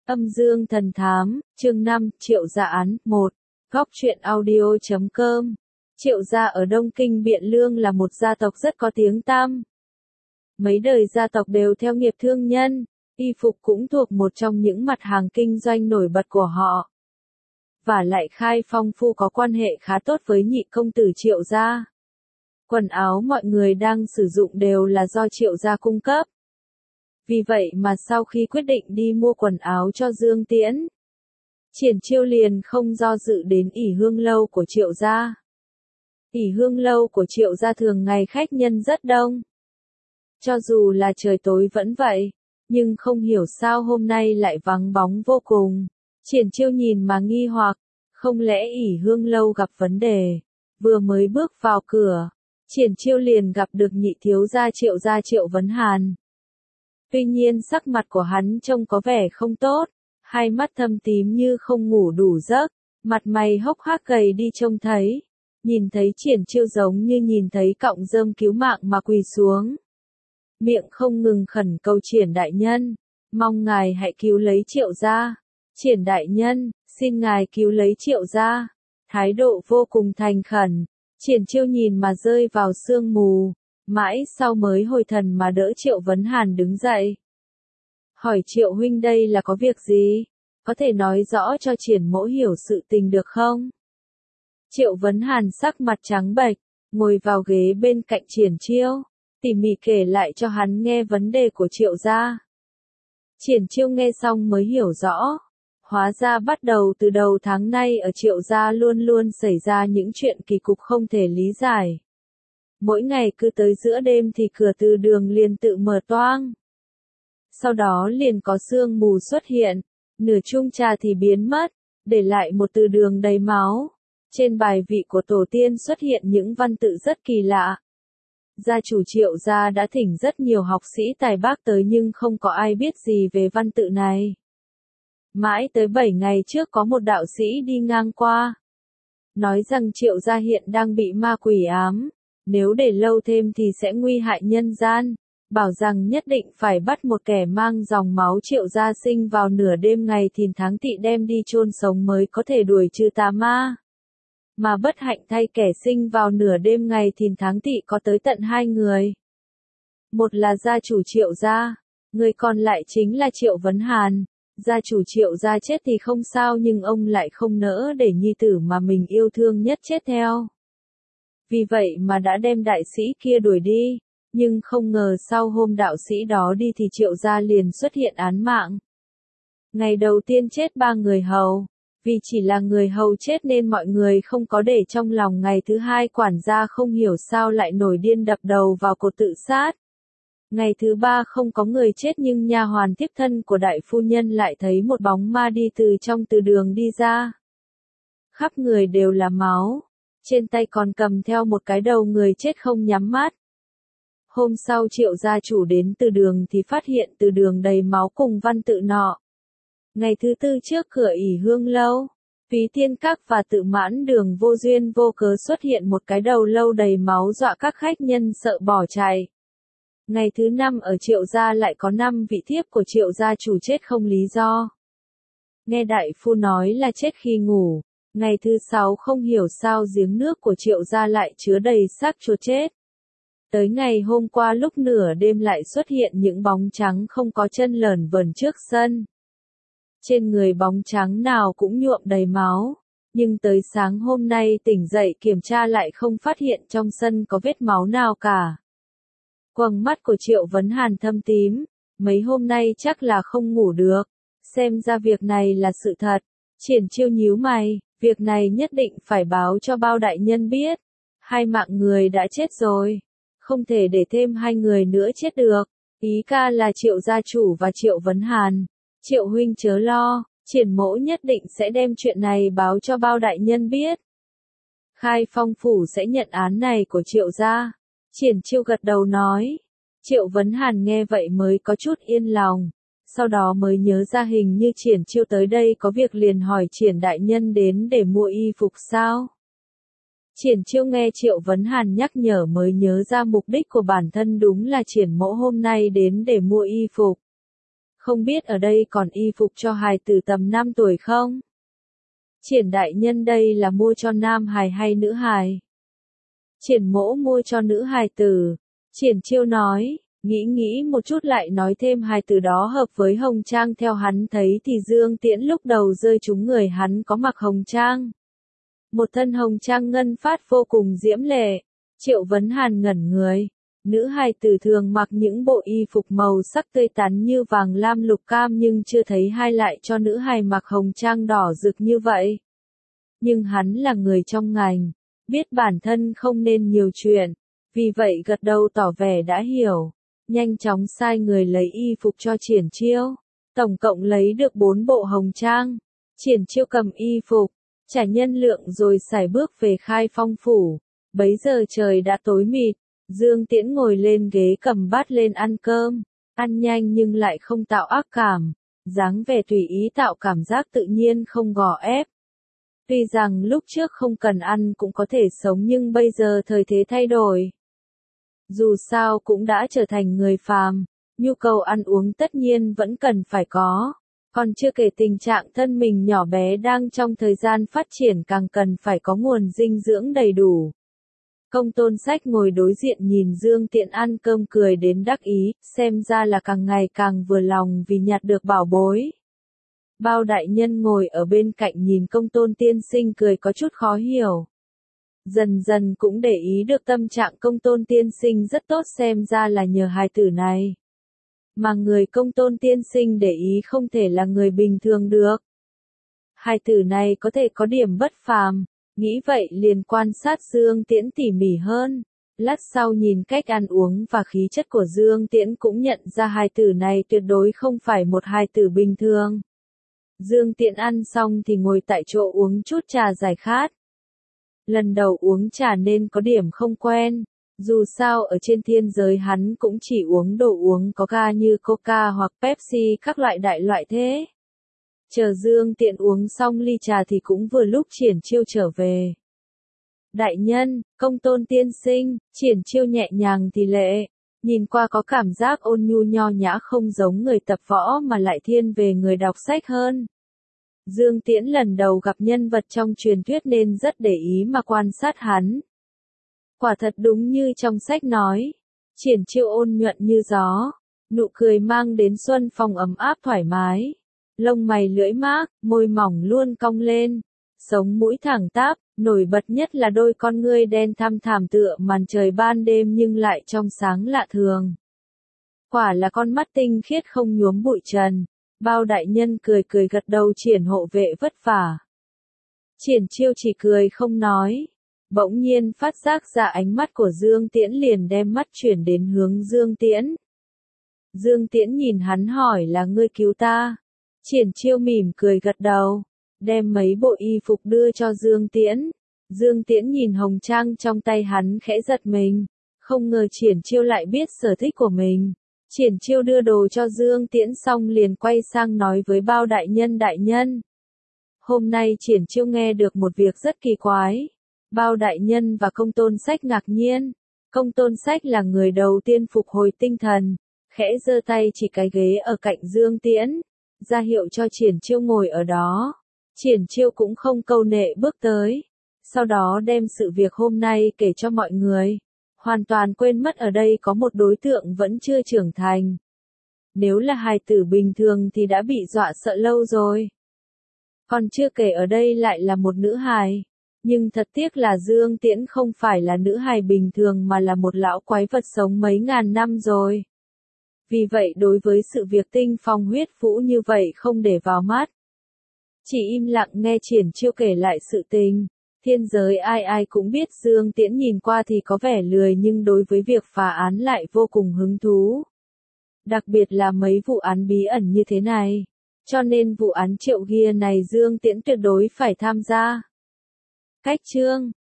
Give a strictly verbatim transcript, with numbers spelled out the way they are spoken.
Âm dương thần thám, chương năm, Triệu Gia án, một. Góc truyện audio chấm com. Triệu Gia ở Đông Kinh Biện Lương là một gia tộc rất có tiếng tăm. Mấy đời gia tộc đều theo nghiệp thương nhân, y phục cũng thuộc một trong những mặt hàng kinh doanh nổi bật của họ. Và lại Khai Phong Phu có quan hệ khá tốt với nhị công tử Triệu Gia. Quần áo mọi người đang sử dụng đều là do Triệu Gia cung cấp. Vì vậy mà sau khi quyết định đi mua quần áo cho Dương Tiễn, Triển Chiêu liền không do dự đến ỷ hương lâu của Triệu Gia. ỷ hương lâu của Triệu Gia thường ngày khách nhân rất đông. Cho dù là trời tối vẫn vậy, nhưng không hiểu sao hôm nay lại vắng bóng vô cùng. Triển Chiêu nhìn mà nghi hoặc, không lẽ ỷ hương lâu gặp vấn đề. Vừa mới bước vào cửa, Triển Chiêu liền gặp được nhị thiếu gia Triệu Gia Triệu Vấn Hàn. Tuy nhiên sắc mặt của hắn trông có vẻ không tốt, hai mắt thâm tím như không ngủ đủ giấc, mặt mày hốc hác gầy đi trông thấy. Nhìn thấy Triển Chiêu giống như nhìn thấy cọng rơm cứu mạng mà quỳ xuống. Miệng không ngừng khẩn cầu Triển đại nhân, mong ngài hãy cứu lấy Triệu Gia. Triển đại nhân, xin ngài cứu lấy Triệu Gia. Thái độ vô cùng thành khẩn, Triển Chiêu nhìn mà rơi vào sương mù. Mãi sau mới hồi thần mà đỡ Triệu Vấn Hàn đứng dậy. Hỏi Triệu huynh đây là có việc gì? Có thể nói rõ cho Triển mỗ hiểu sự tình được không? Triệu Vấn Hàn sắc mặt trắng bệch, ngồi vào ghế bên cạnh Triển Chiêu, tỉ mỉ kể lại cho hắn nghe vấn đề của Triệu Gia. Triển Chiêu nghe xong mới hiểu rõ. Hóa ra bắt đầu từ đầu tháng nay ở Triệu Gia luôn luôn xảy ra những chuyện kỳ cục không thể lý giải. Mỗi ngày cứ tới giữa đêm thì cửa từ đường liền tự mở toang. Sau đó liền có sương mù xuất hiện, nửa chung trà thì biến mất, để lại một từ đường đầy máu. Trên bài vị của tổ tiên xuất hiện những văn tự rất kỳ lạ. Gia chủ Triệu Gia đã thỉnh rất nhiều học sĩ tài bác tới nhưng không có ai biết gì về văn tự này. Mãi tới bảy ngày trước có một đạo sĩ đi ngang qua. Nói rằng Triệu Gia hiện đang bị ma quỷ ám. Nếu để lâu thêm thì sẽ nguy hại nhân gian, bảo rằng nhất định phải bắt một kẻ mang dòng máu Triệu Gia sinh vào nửa đêm ngày thìn tháng tỵ đem đi chôn sống mới có thể đuổi trừ tà ma. Mà bất hạnh thay kẻ sinh vào nửa đêm ngày thìn tháng tỵ có tới tận hai người. Một là gia chủ Triệu Gia, người còn lại chính là Triệu Vấn Hàn. Gia chủ Triệu Gia chết thì không sao nhưng ông lại không nỡ để nhi tử mà mình yêu thương nhất chết theo. Vì vậy mà đã đem đại sĩ kia đuổi đi, nhưng không ngờ sau hôm đạo sĩ đó đi thì Triệu Gia liền xuất hiện án mạng. Ngày đầu tiên chết ba người hầu, vì chỉ là người hầu chết nên mọi người không có để trong lòng. Ngày thứ hai quản gia không hiểu sao lại nổi điên đập đầu vào cột tự sát. Ngày thứ ba không có người chết nhưng nha hoàn tiếp thân của đại phu nhân lại thấy một bóng ma đi từ trong từ đường đi ra. Khắp người đều là máu. Trên tay còn cầm theo một cái đầu người chết không nhắm mắt. Hôm sau Triệu gia chủ đến từ đường thì phát hiện từ đường đầy máu cùng văn tự nọ. Ngày thứ tư trước cửa ỷ hương lâu, Phí Thiên Các và Tự Mãn Đường vô duyên vô cớ xuất hiện một cái đầu lâu đầy máu dọa các khách nhân sợ bỏ chạy. Ngày thứ năm ở Triệu gia lại có năm vị thiếp của Triệu gia chủ chết không lý do. Nghe đại phu nói là chết khi ngủ. Ngày thứ sáu không hiểu sao giếng nước của Triệu Gia lại chứa đầy xác chuột chết. Tới ngày hôm qua lúc nửa đêm lại xuất hiện những bóng trắng không có chân lởn vởn trước sân. Trên người bóng trắng nào cũng nhuộm đầy máu, nhưng tới sáng hôm nay tỉnh dậy kiểm tra lại không phát hiện trong sân có vết máu nào cả. Quầng mắt của Triệu Vấn Hàn thâm tím, mấy hôm nay chắc là không ngủ được, xem ra việc này là sự thật. Triển Chiêu nhíu mày. Việc này nhất định phải báo cho Bao đại nhân biết. Hai mạng người đã chết rồi. Không thể để thêm hai người nữa chết được. Ý ca là Triệu gia chủ và Triệu Vấn Hàn. Triệu huynh chớ lo, Triển mỗ nhất định sẽ đem chuyện này báo cho Bao đại nhân biết. Khai Phong phủ sẽ nhận án này của Triệu gia. Triển Chiêu gật đầu nói. Triệu Vấn Hàn nghe vậy mới có chút yên lòng. Sau đó mới nhớ ra hình như Triển Chiêu tới đây có việc liền hỏi Triển đại nhân đến để mua y phục sao. Triển Chiêu nghe Triệu Vấn Hàn nhắc nhở mới nhớ ra mục đích của bản thân đúng là Triển mỗ hôm nay đến để mua y phục. không biết ở đây còn y phục cho hài tử tầm năm tuổi không? Triển đại nhân đây là mua cho nam hài hay nữ hài? Triển mỗ mua cho nữ hài tử. Triển Chiêu nói, nghĩ nghĩ một chút lại nói thêm hài tử đó hợp với hồng trang theo hắn thấy thì Dương Tiễn lúc đầu rơi trúng người hắn có mặc hồng trang. Một thân hồng trang ngân phát vô cùng diễm lệ. Triệu Vấn Hàn ngẩn người. Nữ hài tử thường mặc những bộ y phục màu sắc tươi tắn như vàng lam lục cam nhưng chưa thấy hai lại cho nữ hài mặc hồng trang đỏ rực như vậy. Nhưng hắn là người trong ngành, biết bản thân không nên nhiều chuyện, vì vậy gật đầu tỏ vẻ đã hiểu, nhanh chóng sai người lấy y phục cho Triển Chiêu, tổng cộng lấy được bốn bộ hồng trang. Triển Chiêu cầm y phục, trả nhân lượng rồi sải bước về Khai Phong phủ. Bấy giờ trời đã tối mịt. Dương Tiễn ngồi lên ghế cầm bát lên ăn cơm, ăn nhanh nhưng lại không tạo ác cảm, dáng vẻ tùy ý tạo cảm giác tự nhiên không gò ép. Tuy rằng lúc trước không cần ăn cũng có thể sống nhưng bây giờ thời thế thay đổi. Dù sao cũng đã trở thành người phàm, nhu cầu ăn uống tất nhiên vẫn cần phải có, còn chưa kể tình trạng thân mình nhỏ bé đang trong thời gian phát triển càng cần phải có nguồn dinh dưỡng đầy đủ. Công Tôn Sách ngồi đối diện nhìn Dương Tiễn ăn cơm cười đến đắc ý, xem ra là càng ngày càng vừa lòng vì nhặt được bảo bối. Bao đại nhân ngồi ở bên cạnh nhìn Công Tôn tiên sinh cười có chút khó hiểu. Dần dần cũng để ý được tâm trạng Công Tôn tiên sinh rất tốt, xem ra là nhờ hài tử này. Mà người Công Tôn tiên sinh để ý không thể là người bình thường được. Hài tử này có thể có điểm bất phàm. Nghĩ vậy liền quan sát Dương Tiễn tỉ mỉ hơn. Lát sau nhìn cách ăn uống và khí chất của Dương Tiễn cũng nhận ra hài tử này tuyệt đối không phải một hài tử bình thường. Dương Tiễn ăn xong thì ngồi tại chỗ uống chút trà giải khát. Lần đầu uống trà nên có điểm không quen. Dù sao ở trên thiên giới hắn cũng chỉ uống đồ uống có ga như Coca hoặc Pepsi các loại đại loại thế. Chờ Dương Tiễn uống xong ly trà thì cũng vừa lúc Triển Chiêu trở về. Đại nhân, Công Tôn tiên sinh, Triển Chiêu nhẹ nhàng thì lệ, nhìn qua có cảm giác ôn nhu nho nhã không giống người tập võ mà lại thiên về người đọc sách hơn. Dương Tiễn lần đầu gặp nhân vật trong truyền thuyết nên rất để ý mà quan sát hắn. Quả thật đúng như trong sách nói, Triển Chiêu ôn nhuận như gió, nụ cười mang đến xuân phong ấm áp thoải mái. Lông mày lưỡi mác, môi mỏng luôn cong lên, sống mũi thẳng tắp, nổi bật nhất là đôi con ngươi đen thăm thẳm tựa màn trời ban đêm nhưng lại trong sáng lạ thường. Quả là con mắt tinh khiết không nhuốm bụi trần. Bao đại nhân cười cười gật đầu, Triển hộ vệ vất vả. Triển Chiêu chỉ cười không nói. Bỗng nhiên phát giác ra ánh mắt của Dương Tiễn liền đem mắt chuyển đến hướng Dương Tiễn. Dương Tiễn nhìn hắn hỏi là ngươi cứu ta. Triển Chiêu mỉm cười gật đầu, đem mấy bộ y phục đưa cho Dương Tiễn. Dương Tiễn nhìn hồng trang trong tay hắn khẽ giật mình, không ngờ Triển Chiêu lại biết sở thích của mình. Triển Chiêu đưa đồ cho Dương Tiễn xong liền quay sang nói với Bao đại nhân đại nhân. Hôm nay Triển Chiêu nghe được một việc rất kỳ quái. Bao đại nhân và Công Tôn Sách ngạc nhiên. Công Tôn Sách là người đầu tiên phục hồi tinh thần, khẽ giơ tay chỉ cái ghế ở cạnh Dương Tiễn, ra hiệu cho Triển Chiêu ngồi ở đó. Triển Chiêu cũng không câu nệ bước tới, sau đó đem sự việc hôm nay kể cho mọi người, hoàn toàn quên mất ở đây có một đối tượng vẫn chưa trưởng thành. Nếu là hài tử bình thường thì đã bị dọa sợ lâu rồi. Còn chưa kể ở đây lại là một nữ hài. Nhưng thật tiếc là Dương Tiễn không phải là nữ hài bình thường mà là một lão quái vật sống mấy ngàn năm rồi. Vì vậy đối với sự việc tinh phong huyết vũ như vậy không để vào mắt. Chỉ im lặng nghe Triển Chiêu kể lại sự tình. Thiên giới ai ai cũng biết Dương Tiễn nhìn qua thì có vẻ lười nhưng đối với việc phá án lại vô cùng hứng thú. Đặc biệt là mấy vụ án bí ẩn như thế này. Cho nên vụ án Triệu Ghia này Dương Tiễn tuyệt đối phải tham gia. Cách chương